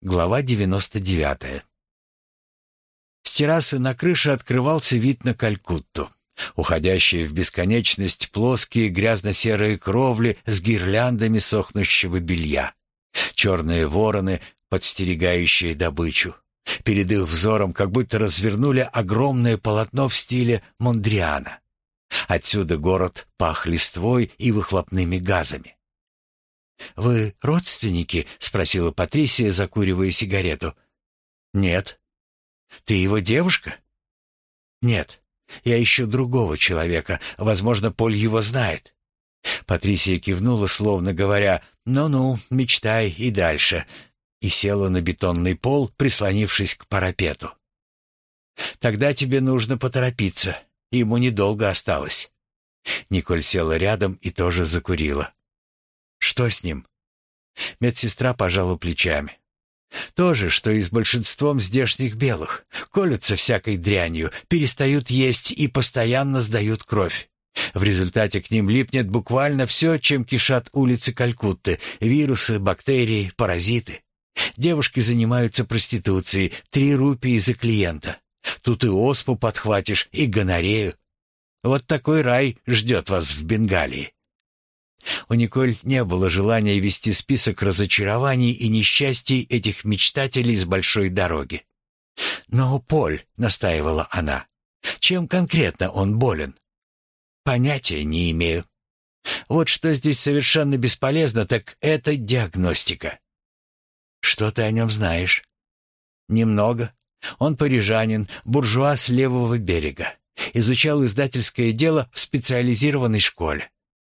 Глава 99. С террасы на крыше открывался вид на Калькутту. Уходящие в бесконечность плоские грязно-серые кровли с гирляндами сохнущего белья. Черные вороны, подстерегающие добычу. Перед их взором как будто развернули огромное полотно в стиле Мондриана. Отсюда город пах листвой и выхлопными газами. «Вы родственники?» — спросила Патрисия, закуривая сигарету. «Нет». «Ты его девушка?» «Нет. Я ищу другого человека. Возможно, Поль его знает». Патрисия кивнула, словно говоря: «Ну-ну, мечтай и дальше», и села на бетонный пол, прислонившись к парапету. «Тогда тебе нужно поторопиться. Ему недолго осталось». Николь села рядом и тоже закурила. «Что с ним?» Медсестра пожала плечами. «То же, что и с большинством здешних белых. Колются всякой дрянью, перестают есть и постоянно сдают кровь. В результате к ним липнет буквально все, чем кишат улицы Калькутты: вирусы, бактерии, паразиты. Девушки занимаются проституцией, 3 рупии за клиента. Тут и оспу подхватишь, и гонорею. Вот такой рай ждет вас в Бенгалии». У Николь не было желания вести список разочарований и несчастий этих мечтателей с большой дороги. «Но, Поль», — настаивала она, — «чем конкретно он болен?» «Понятия не имею. Вот что здесь совершенно бесполезно, так это диагностика». «Что ты о нем знаешь?» «Немного. Он парижанин, буржуа с левого берега. Изучал издательское дело в специализированной школе».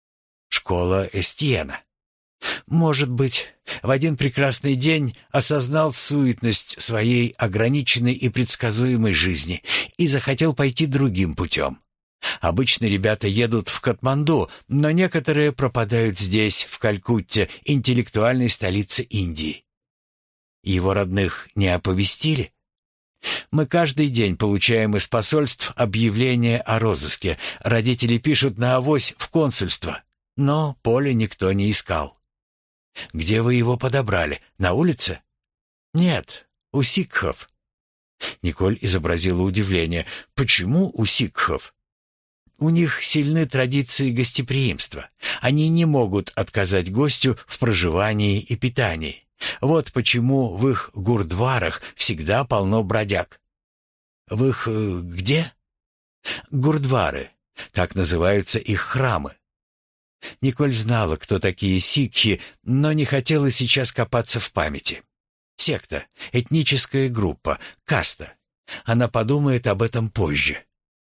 «Школа Эстьена». «Может быть, в один прекрасный день осознал суетность своей ограниченной и предсказуемой жизни и захотел пойти другим путем. Обычно ребята едут в Катманду, но некоторые пропадают здесь, в Калькутте, интеллектуальной столице Индии». «Его родных не оповестили?» «Мы каждый день получаем из посольств объявления о розыске. Родители пишут на авось в консульство. Но Поля никто не искал». «Где вы его подобрали? На улице?» «Нет, у сикхов». Николь изобразила удивление. «Почему у сикхов?» «У них сильны традиции гостеприимства. Они не могут отказать гостю в проживании и питании. Вот почему в их гурдварах всегда полно бродяг». «В их где?» «Гурдвары. Так называются их храмы». Николь знала, кто такие сикхи, но не хотела сейчас копаться в памяти. Секта, этническая группа, каста. Она подумает об этом позже.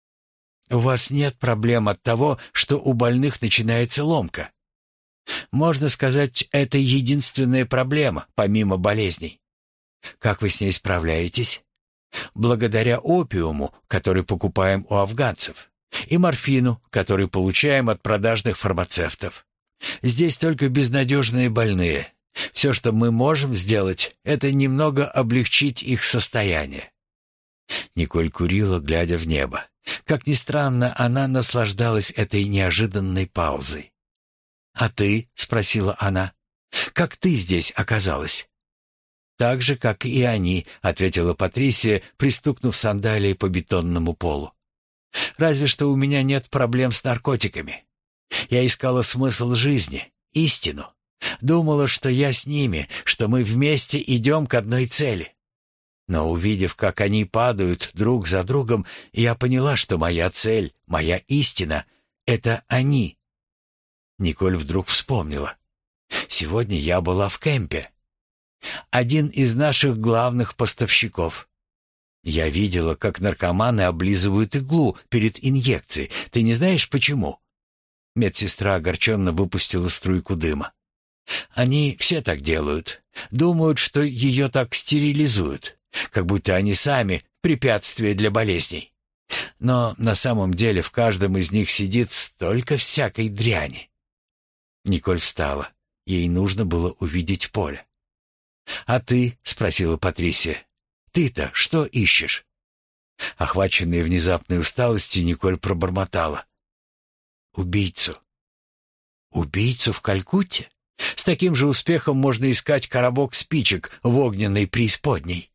«У вас нет проблем от того, что у больных начинается ломка?» «Можно сказать, это единственная проблема, помимо болезней». «Как вы с ней справляетесь?» «Благодаря опиуму, который покупаем у афганцев, и морфину, который получаем от продажных фармацевтов. Здесь только безнадежные больные. Все, что мы можем сделать, это немного облегчить их состояние». Николь курила, глядя в небо. Как ни странно, она наслаждалась этой неожиданной паузой. «А ты?» — спросила она. «Как ты здесь оказалась?» «Так же, как и они», — ответила Патрисия, пристукнув сандалией по бетонному полу. «Разве что у меня нет проблем с наркотиками. Я искала смысл жизни, истину. Думала, что я с ними, что мы вместе идем к одной цели. Но увидев, как они падают друг за другом, я поняла, что моя цель, моя истина — это они». Николь вдруг вспомнила. «Сегодня я была в кемпе. Один из наших главных поставщиков. Я видела, как наркоманы облизывают иглу перед инъекцией. Ты не знаешь, почему?» Медсестра огорченно выпустила струйку дыма. «Они все так делают. Думают, что ее так стерилизуют, как будто они сами препятствие для болезней. Но на самом деле в каждом из них сидит столько всякой дряни». Николь встала. Ей нужно было увидеть Поля. «А ты?» — спросила Патрисия. «Ты-то что ищешь?» Охваченная внезапной усталостью, Николь пробормотала: «Убийцу». «Убийцу в Калькутте? С таким же успехом можно искать коробок спичек в огненной преисподней.